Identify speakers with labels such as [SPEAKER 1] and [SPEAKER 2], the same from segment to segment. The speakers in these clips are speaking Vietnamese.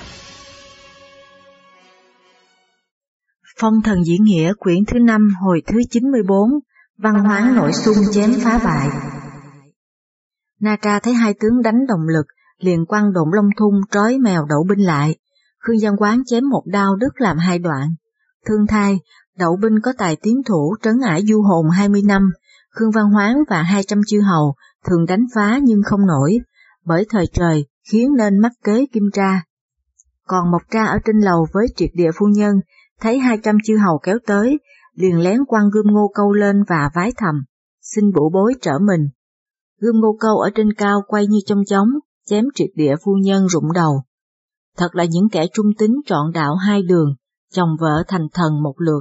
[SPEAKER 1] Phong thần diễn nghĩa quyển thứ 5 hồi thứ 94, văn hoán nội xung chém phá bại. Na Tra thấy hai tướng đánh đồng lực, liền quăng Độn Long Thung trói mèo Đậu Binh lại. Khương Văn Quán chém một đao đứt làm hai đoạn. Thương thai, Đậu Binh có tài tiến thủ trấn ải du hồn 20 năm, Khương Văn Hoán và 200 chư hầu thường đánh phá nhưng không nổi, bởi thời trời khiến nên mắc kế Kim Tra. Còn Mộc Tra ở trên lầu với Triệt Địa phu nhân, thấy 200 chư hầu kéo tới, liền lén quăng gươm Ngô Câu lên và vái thầm, xin bổ bối trở mình. Gươm Ngô Câu ở trên cao quay như chong chóng, chém Triệt Địa phu nhân rụng đầu. Thật là những kẻ trung tín trọn đạo hai đường, chồng vợ thành thần một lượt.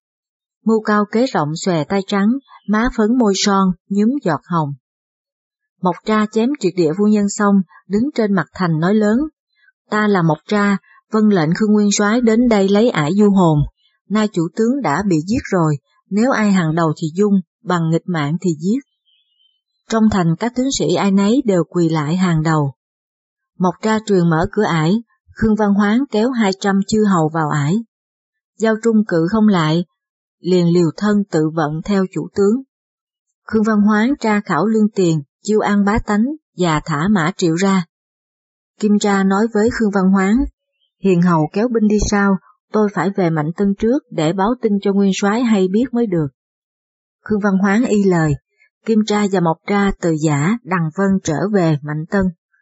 [SPEAKER 1] Mưu cao kế rộng xòe tay trắng, má phấn môi son, nhúm giọt hồng. Mộc Tra chém Triệt Địa phu nhân xong, đứng trên mặt thành nói lớn, ta là Mộc Tra, vâng lệnh Khương Nguyên Soái đến đây lấy ải du hồn, nay chủ tướng đã bị giết rồi, nếu ai hàng đầu thì dung, bằng nghịch mạng thì giết. Trong thành các tướng sĩ ai nấy đều quỳ lại hàng đầu. Mộc Tra truyền mở cửa ải, Khương Văn Hoán kéo 200 chư hầu vào ải. Giao Trung cự không lại, liền liều thân tự vận theo chủ tướng. Khương Văn Hoán tra khảo lương tiền, chiêu an bá tánh và thả Mã Triệu ra. Kim Tra nói với Khương Văn Hoán, hiền hầu kéo binh đi sau, tôi phải về Mạnh Tân trước để báo tin cho Nguyên Soái hay biết mới được. Khương Văn Hoán y lời, Kim Tra và Mộc Tra từ Giả đằng vân trở về Mạnh Tân.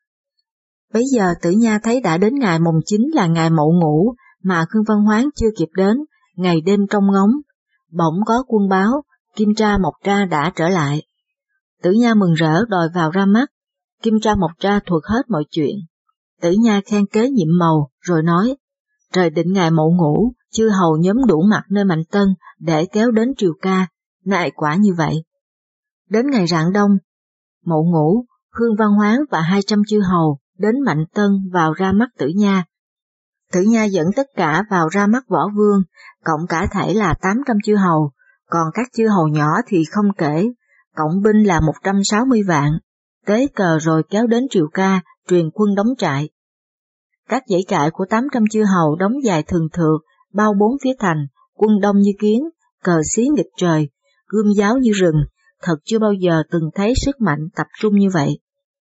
[SPEAKER 1] Bấy giờ Tử Nha thấy đã đến ngày mùng 9 là ngày Mậu Ngũ mà Khương Văn Hoán chưa kịp đến, ngày đêm trong ngóng, bỗng có quân báo, Kim Tra Mộc Tra đã trở lại. Tử Nha mừng rỡ đòi vào ra mắt, Kim Tra Mộc Tra thuật hết mọi chuyện. Tử Nha khen kế nhiệm màu, rồi nói, trời định ngày Mậu Ngũ, chư hầu nhóm đủ mặt nơi Mạnh Tân để kéo đến triều ca, nay quả như vậy. Đến ngày rạng đông, Mậu Ngũ, Khương Văn Hoán và 200 chư hầu đến Mạnh Tân vào ra mắt Tử Nha. Tử Nha dẫn tất cả vào ra mắt Võ Vương, cộng cả thảy là 800 chư hầu, còn các chư hầu nhỏ thì không kể, cộng binh là 160 vạn, tế cờ rồi kéo đến triều ca, truyền quân đóng trại. Các dãy trại của 800 chư hầu đóng dài thường thượt, bao bốn phía thành, quân đông như kiến, cờ xí nghịch trời, gươm giáo như rừng, thật chưa bao giờ từng thấy sức mạnh tập trung như vậy.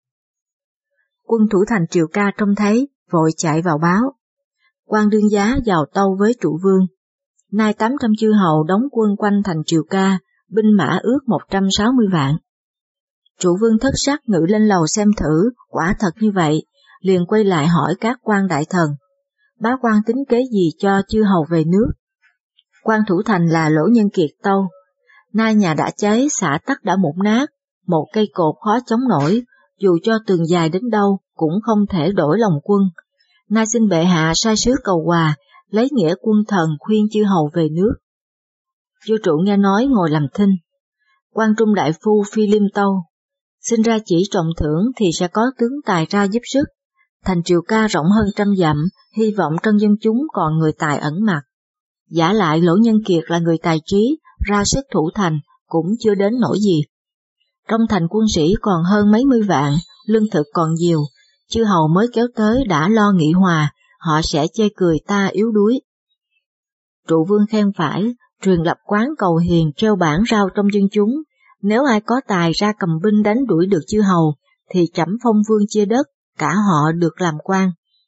[SPEAKER 1] Quân thủ thành triều ca trông thấy, vội chạy vào báo. Quan Đương Giá vào tâu với Trụ Vương. Nay 800 chư hầu đóng quân quanh thành triều ca, binh mã ước 160 vạn. Trụ Vương thất sắc ngự lên lầu xem thử, quả thật như vậy, liền quay lại hỏi các quan đại thần. Bá quan tính kế gì cho chư hầu về nước? Quan thủ thành là Lỗ Nhân Kiệt tâu. Nay nhà đã cháy, xả tắc đã mục nát, một cây cột khó chống nổi, dù cho tường dài đến đâu cũng không thể đổi lòng quân. Nay xin bệ hạ sai sứ cầu hòa, lấy nghĩa quân thần khuyên chư hầu về nước. Vua Trụ nghe nói ngồi làm thinh. Quan Trung đại phu Phi Liêm tâu, xin ra chỉ trọng thưởng thì sẽ có tướng tài ra giúp sức. Thành triều ca rộng hơn 100 dặm, hy vọng trong dân chúng còn người tài ẩn mặt. Giả lại Lỗ Nhân Kiệt là người tài trí, ra sức thủ thành cũng chưa đến nỗi gì. Trong thành quân sĩ còn hơn mấy mươi vạn, lương thực còn nhiều, chư hầu mới kéo tới đã lo nghị hòa, họ sẽ chê cười ta yếu đuối. Trụ Vương khen phải, truyền lập quán cầu hiền treo bảng rao trong dân chúng, nếu ai có tài ra cầm binh đánh đuổi được chư hầu, thì trẫm phong vương chia đất, cả họ được làm quan.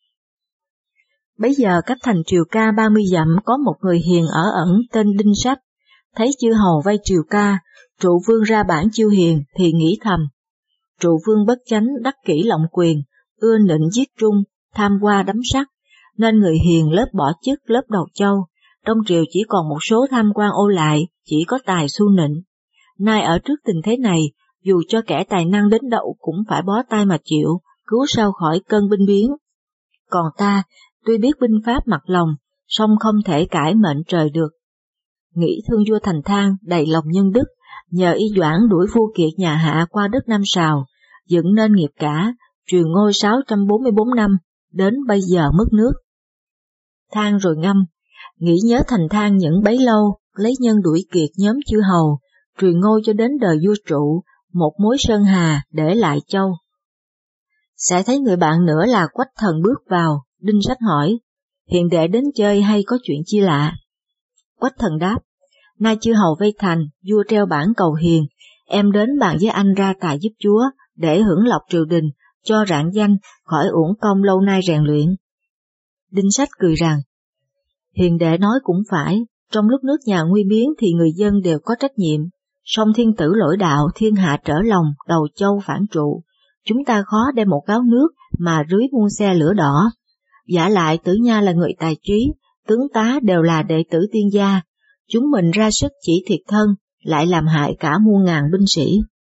[SPEAKER 1] Bấy giờ cách thành triều ca 30 dặm có một người hiền ở ẩn tên Đinh Sách, thấy chư hầu vây triều ca, Trụ Vương ra bản chiêu hiền thì nghĩ thầm. Trụ Vương bất chánh đắc kỷ lộng quyền, ưa nịnh giết trung, tham qua đắm sắc, nên người hiền lớp bỏ chức lớp đầu châu, trong triều chỉ còn một số tham quan ô lại, chỉ có tài xu nịnh. Nay ở trước tình thế này, dù cho kẻ tài năng đến đậu cũng phải bó tay mà chịu, cứu sao khỏi cơn binh biến. Còn ta, tuy biết binh pháp mặt lòng, song không thể cãi mệnh trời được. Nghĩ thương vua Thành Thang đầy lòng nhân đức, nhờ y Doãn đuổi vua Kiệt nhà Hạ qua đất Nam Sào, dựng nên nghiệp cả, truyền ngôi 644 năm, đến bây giờ mất nước. Than rồi ngâm, nghĩ nhớ Thành Thang những bấy lâu, lấy nhân đuổi Kiệt nhóm chư hầu, truyền ngôi cho đến đời vua Trụ, một mối sơn hà để lại châu. Sẽ thấy người bạn nữa là Quách Thần bước vào, Đinh Sách hỏi, hiền đệ đến chơi hay có chuyện chi lạ? Quách Thần đáp, nay chư hầu vây thành, vua treo bảng cầu hiền, em đến bàn với anh ra tài giúp chúa, để hưởng lộc triều đình, cho rạng danh, khỏi uổng công lâu nay rèn luyện. Đinh Sách cười rằng, hiền đệ nói cũng phải, trong lúc nước nhà nguy biến thì người dân đều có trách nhiệm, song thiên tử lỗi đạo, thiên hạ trở lòng, đầu châu phản trụ, chúng ta khó đem một gáo nước mà rưới muôn xe lửa đỏ. Vả lại Tử Nha là người tài trí, tướng tá đều là đệ tử tiên gia, chúng mình ra sức chỉ thiệt thân, lại làm hại cả muôn ngàn binh sĩ.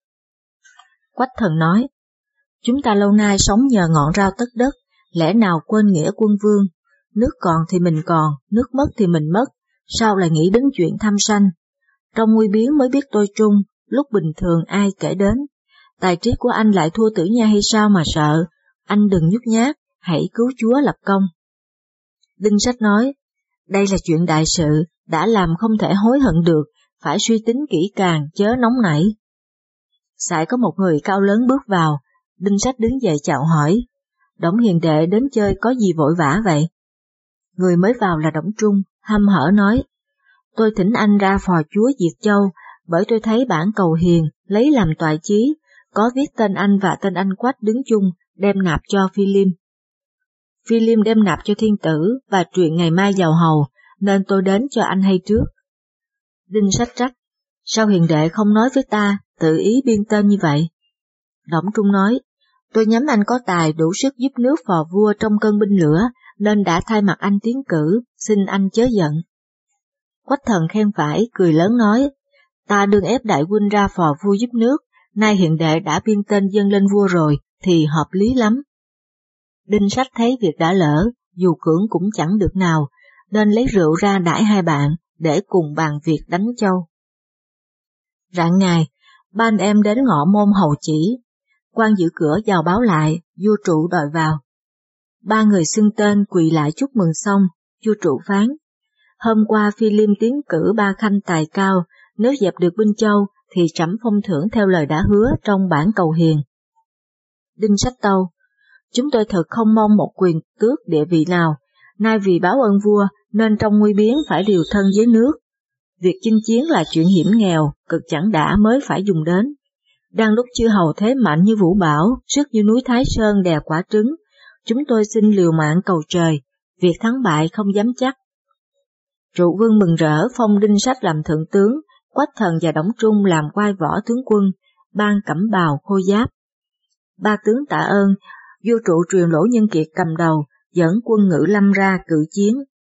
[SPEAKER 1] Quách Thần nói, chúng ta lâu nay sống nhờ ngọn rau tất đất, lẽ nào quên nghĩa quân vương, nước còn thì mình còn, nước mất thì mình mất, sao lại nghĩ đến chuyện tham sanh? Trong nguy biến mới biết tôi trung, lúc bình thường ai kể đến. Tài trí của anh lại thua Tử Nha hay sao mà sợ, anh đừng nhút nhát, hãy cứu chúa lập công. Đinh Sách nói, đây là chuyện đại sự, đã làm không thể hối hận được, phải suy tính kỹ càng, chớ nóng nảy. Sải có một người cao lớn bước vào, Đinh Sách đứng dậy chào hỏi, Đổng hiền đệ đến chơi có gì vội vã vậy? Người mới vào là Đổng Trung, hăm hở nói, tôi thỉnh anh ra phò chúa Diệt Châu, bởi tôi thấy bản cầu hiền, lấy làm toại chí, có viết tên anh và tên anh Quách đứng chung, đem nạp cho Phi Liêm. Phi Liêm đem nạp cho thiên tử và truyền ngày mai vào hầu, nên tôi đến cho anh hay trước. Đinh Sách trách, sao hiền đệ không nói với ta, tự ý biên tên như vậy? Đổng Trung nói, tôi nhắm anh có tài đủ sức giúp nước phò vua trong cơn binh lửa, nên đã thay mặt anh tiến cử, xin anh chớ giận. Quách Thần khen phải, cười lớn nói, ta đương ép đại huynh ra phò vua giúp nước, nay hiền đệ đã biên tên dâng lên vua rồi, thì hợp lý lắm. Đinh Sách thấy việc đã lỡ, dù cưỡng cũng chẳng được nào, nên lấy rượu ra đãi hai bạn, để cùng bàn việc đánh Châu. Rạng ngày, ba anh em đến ngọ môn hầu chỉ, quan giữ cửa vào báo lại, vua trụ đòi vào. Ba người xưng tên quỳ lại chúc mừng xong, vua trụ phán. Hôm qua Phi Liêm tiến cử ba khanh tài cao, nếu dẹp được binh Châu thì trẫm phong thưởng theo lời đã hứa trong bản cầu hiền. Đinh Sách tâu, chúng tôi thật không mong một quyền tước địa vị nào, nay vì báo ơn vua nên trong nguy biến phải điều thân với nước. Việc chinh chiến là chuyện hiểm nghèo, cực chẳng đã mới phải dùng đến. Đang lúc chư hầu thế mạnh như vũ bão, sức như núi Thái Sơn đè quả trứng, chúng tôi xin liều mạng cầu trời, việc thắng bại không dám chắc. Trụ vương mừng rỡ phong Đinh Sách làm thượng tướng, Quách Thần và Đổng Trung làm quai võ tướng quân, ban cẩm bào khôi giáp. Ba tướng tạ ơn, vua trụ truyền Lỗ Nhân Kiệt cầm đầu, dẫn quân Ngự Lâm ra cự chiến.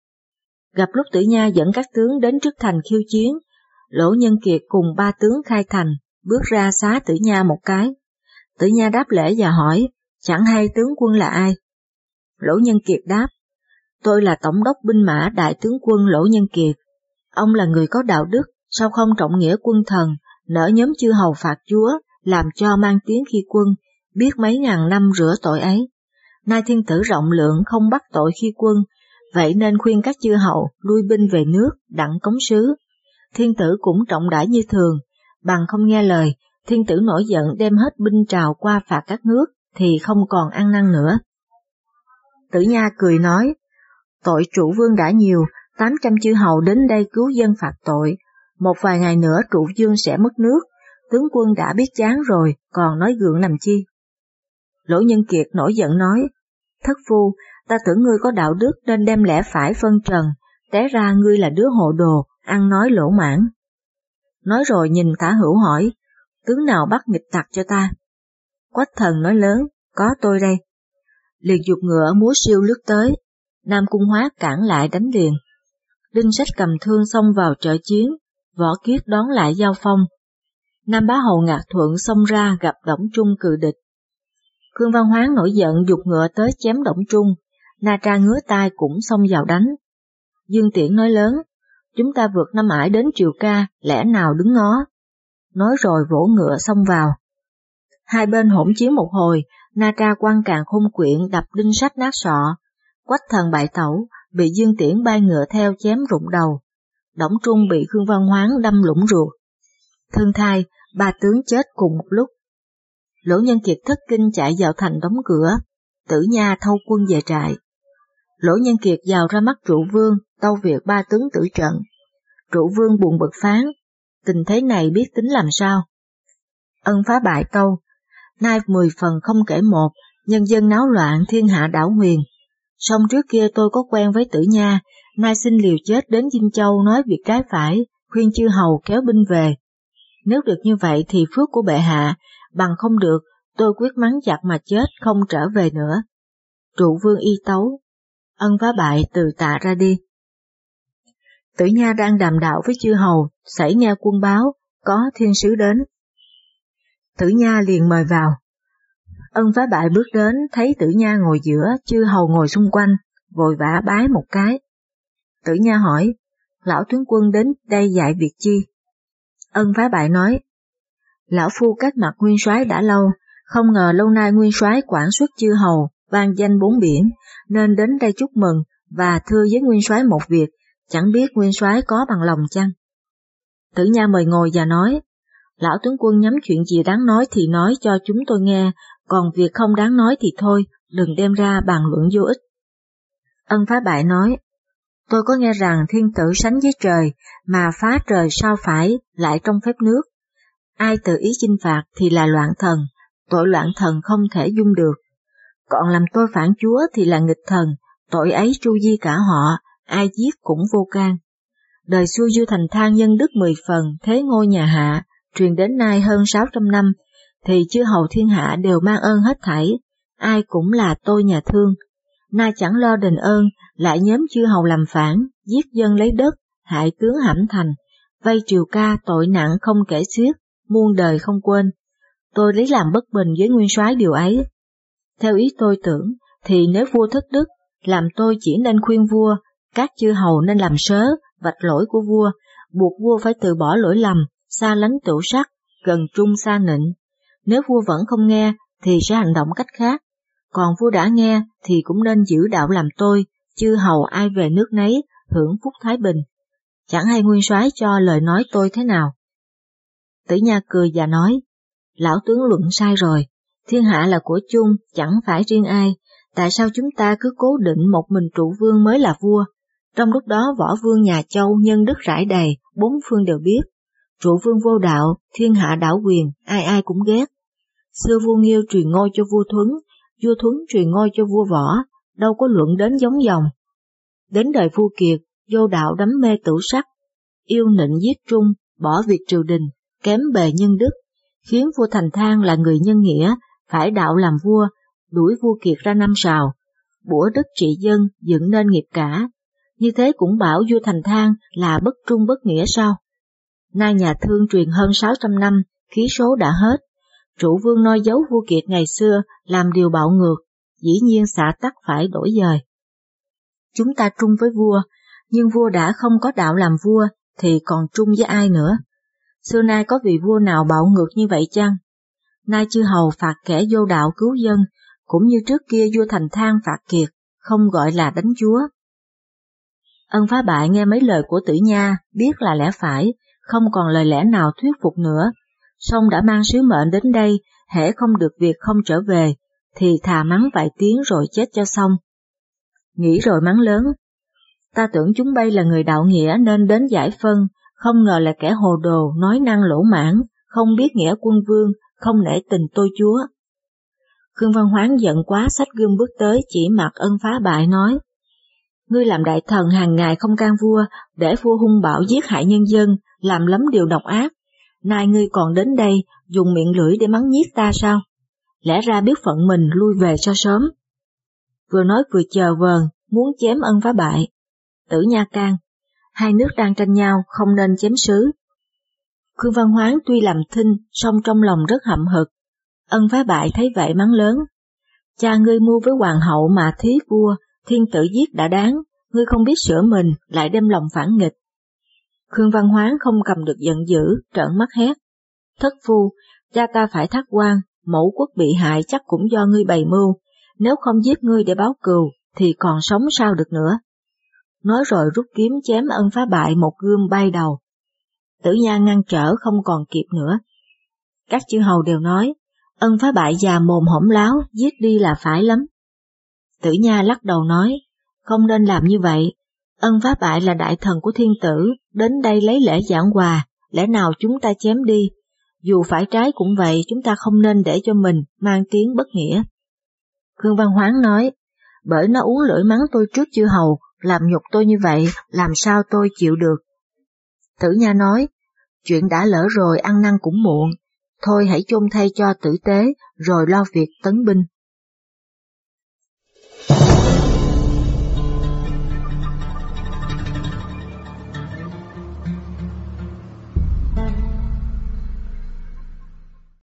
[SPEAKER 1] Gặp lúc Tử Nha dẫn các tướng đến trước thành khiêu chiến, Lỗ Nhân Kiệt cùng ba tướng khai thành, bước ra xá Tử Nha một cái. Tử Nha đáp lễ và hỏi, chẳng hay tướng quân là ai? Lỗ Nhân Kiệt đáp, tôi là tổng đốc binh mã đại tướng quân Lỗ Nhân Kiệt. Ông là người có đạo đức, sao không trọng nghĩa quân thần, nỡ nhóm chư hầu phạt chúa, làm cho mang tiếng khi quân, biết mấy ngàn năm rửa tội ấy. Nay thiên tử rộng lượng không bắt tội khi quân, vậy nên khuyên các chư hầu lui binh về nước, đặng cống sứ. Thiên tử cũng trọng đãi như thường, bằng không nghe lời, thiên tử nổi giận đem hết binh trào qua phạt các nước, thì không còn ăn năn nữa. Tử Nha cười nói, tội trụ vương đã nhiều, 800 chư hầu đến đây cứu dân phạt tội, một vài ngày nữa trụ vương sẽ mất nước, tướng quân đã biết chán rồi, còn nói gượng làm chi? Lỗ Nhân Kiệt nổi giận nói, thất phu, ta tưởng ngươi có đạo đức nên đem lẽ phải phân trần, té ra ngươi là đứa hồ đồ, ăn nói lỗ mãn. Nói rồi nhìn Tả Hữu hỏi, tướng nào bắt nghịch tặc cho ta? Quách Thần nói lớn, có tôi đây. Liền giục ngựa múa siêu lướt tới, Nam Cung Hoát cản lại đánh liền. Đinh Sách cầm thương xông vào trợ chiến, Võ Kiết đón lại giao phong. Nam Bá Hầu Ngạc Thuận xông ra gặp Đổng Trung cự địch. Khương Văn Hoán nổi giận giục ngựa tới chém Đổng Trung, Na Tra ngứa tai cũng xông vào đánh. Dương Tiễn nói lớn, chúng ta vượt Nam Ải đến Triều Ca, lẽ nào đứng ngó? Nói rồi vỗ ngựa xông vào. Hai bên hỗn chiến một hồi, Na Tra quăng càn khôn quyện đập Đinh Sách nát sọ. Quách Thần bại tẩu, bị Dương Tiễn bay ngựa theo chém rụng đầu. Đổng Trung bị Khương Văn Hoán đâm lũng ruột. Thương thai, ba tướng chết cùng một lúc. Lỗ Nhân Kiệt thất kinh chạy vào thành đóng cửa, Tử Nha thâu quân về trại. Lỗ Nhân Kiệt vào ra mắt Trụ Vương, tâu việc 3 tướng tử trận. Trụ Vương buồn bực phán, tình thế này biết tính làm sao. Ân Phá Bại tâu, nay 10 phần không kể một, nhân dân náo loạn thiên hạ đảo huyền. Song trước kia tôi có quen với Tử Nha, nay xin liều chết đến Dinh Châu nói việc trái phải, khuyên chư hầu kéo binh về. Nếu được như vậy thì phước của bệ hạ, bằng không được, tôi quyết mắng chặt mà chết không trở về nữa. Trụ Vương y tấu, Ân Phá Bại từ tạ ra đi. Tử Nha đang đàm đạo với chư hầu, xảy nghe quân báo, có thiên sứ đến. Tử Nha liền mời vào. Ân Phá Bại bước đến, thấy Tử Nha ngồi giữa, chư hầu ngồi xung quanh, vội vã bái một cái. Tử Nha hỏi, lão tướng quân đến đây dạy việc chi? Ân Phá Bại nói, lão phu cách mặt nguyên soái đã lâu, không ngờ lâu nay nguyên soái quản xuất chư hầu, vang danh bốn biển, nên đến đây chúc mừng và thưa với nguyên soái một việc, chẳng biết nguyên soái có bằng lòng chăng? Tử Nha mời ngồi và nói, lão tướng quân nhắm chuyện gì đáng nói thì nói cho chúng tôi nghe, còn việc không đáng nói thì thôi, đừng đem ra bàn luận vô ích. Ân Phá Bại nói, tôi có nghe rằng thiên tử sánh với trời, mà phá trời sao phải lại trong phép nước. Ai tự ý chinh phạt thì là loạn thần, tội loạn thần không thể dung được. Còn làm tôi phản chúa thì là nghịch thần, tội ấy tru di cả họ, ai giết cũng vô can. Đời xưa vua Thành Thang nhân đức 10 phần, thế ngôi nhà Hạ, truyền đến nay hơn 600 năm, thì chư hầu thiên hạ đều mang ơn hết thảy, ai cũng là tôi nhà thương. Nay chẳng lo đền ơn, lại nhóm chư hầu làm phản, giết dân lấy đất, hại tướng hãm thành, vay triều ca tội nặng không kể xiết, muôn đời không quên. Tôi lấy làm bất bình với nguyên soái điều ấy. Theo ý tôi tưởng, thì nếu vua thất đức, làm tôi chỉ nên khuyên vua, các chư hầu nên làm sớ, vạch lỗi của vua, buộc vua phải từ bỏ lỗi lầm, xa lánh tửu sắc, gần trung xa nịnh. Nếu vua vẫn không nghe, thì sẽ hành động cách khác. Còn vua đã nghe, thì cũng nên giữ đạo làm tôi, chư hầu ai về nước nấy, hưởng phúc thái bình. Chẳng hay nguyên soái cho lời nói tôi thế nào. Tử Nha cười và nói, lão tướng luận sai rồi, thiên hạ là của chung, chẳng phải riêng ai, tại sao chúng ta cứ cố định một mình Trụ Vương mới là vua? Trong lúc đó võ vương nhà Châu nhân đức rải đầy, bốn phương đều biết. Trụ Vương vô đạo, thiên hạ đảo quyền, ai ai cũng ghét. Xưa vua Nghiêu truyền ngôi cho vua Thuấn truyền ngôi cho vua Võ, đâu có luận đến giống dòng. Đến đời vua Kiệt, vô đạo đắm mê tửu sắc, yêu nịnh giết trung, bỏ việc triều đình, kém bề nhân đức, khiến vua Thành Thang là người nhân nghĩa, phải đạo làm vua, đuổi vua Kiệt ra năm sào, bủa đất trị dân, dựng nên nghiệp cả. Như thế cũng bảo vua Thành Thang là bất trung bất nghĩa sao? Nay nhà Thương truyền hơn 600 năm, khí số đã hết. Trụ Vương noi giấu vua Kiệt ngày xưa, làm điều bạo ngược, dĩ nhiên xả tắc phải đổi dời. Chúng ta trung với vua, nhưng vua đã không có đạo làm vua, thì còn trung với ai nữa? Xưa nay có vị vua nào bạo ngược như vậy chăng? Nay chư hầu phạt kẻ vô đạo cứu dân, cũng như trước kia vua Thành Thang phạt Kiệt, không gọi là đánh chúa. Ân Phá Bại nghe mấy lời của Tử Nha, biết là lẽ phải, không còn lời lẽ nào thuyết phục nữa, song đã mang sứ mệnh đến đây, hễ không được việc không trở về, thì thà mắng vài tiếng rồi chết cho xong. Nghĩ rồi mắng lớn, ta tưởng chúng bay là người đạo nghĩa nên đến giải phân, không ngờ là kẻ hồ đồ, nói năng lỗ mãng, không biết nghĩa quân vương, không nể tình tôi chúa. Khương Văn Hoán giận quá xách gươm bước tới chỉ mặt Ân Phá Bại nói, ngươi làm đại thần hàng ngày không can vua, để vua hung bạo giết hại nhân dân, làm lắm điều độc ác. Nay ngươi còn đến đây, dùng miệng lưỡi để mắng nhiếc ta sao? Lẽ ra biết phận mình lui về cho sớm. Vừa nói vừa chờ vờn, muốn chém Ân Phá Bại. Tử Nha can, hai nước đang tranh nhau, không nên chém sứ. Khương Văn Hoán tuy làm thinh, song trong lòng rất hậm hực. Ân Phá Bại thấy vậy mắng lớn, cha ngươi mưu với hoàng hậu mà thí vua, thiên tử giết đã đáng, ngươi không biết sửa mình, lại đem lòng phản nghịch. Khương Văn Hoán không cầm được giận dữ, trợn mắt hét, thất phu, cha ta phải thác quan, mẫu quốc bị hại chắc cũng do ngươi bày mưu, nếu không giết ngươi để báo cừu, thì còn sống sao được nữa. Nói rồi rút kiếm chém Ân Phá Bại một gươm bay đầu. Tử Nha ngăn trở không còn kịp nữa. Các chư hầu đều nói, Ân Phá Bại già mồm hõm láo, giết đi là phải lắm. Tử Nha lắc đầu nói, không nên làm như vậy. Ân Phá Bại là đại thần của thiên tử, đến đây lấy lễ giảng hòa, lẽ nào chúng ta chém đi? Dù phải trái cũng vậy, chúng ta không nên để cho mình mang tiếng bất nghĩa. Khương Văn Hoán nói, bởi nó uống lưỡi mắng tôi trước chư hầu, làm nhục tôi như vậy, làm sao tôi chịu được? Tử Nha nói, chuyện đã lỡ rồi ăn năn cũng muộn, thôi hãy chôn thay cho tử tế, rồi lo việc tấn binh.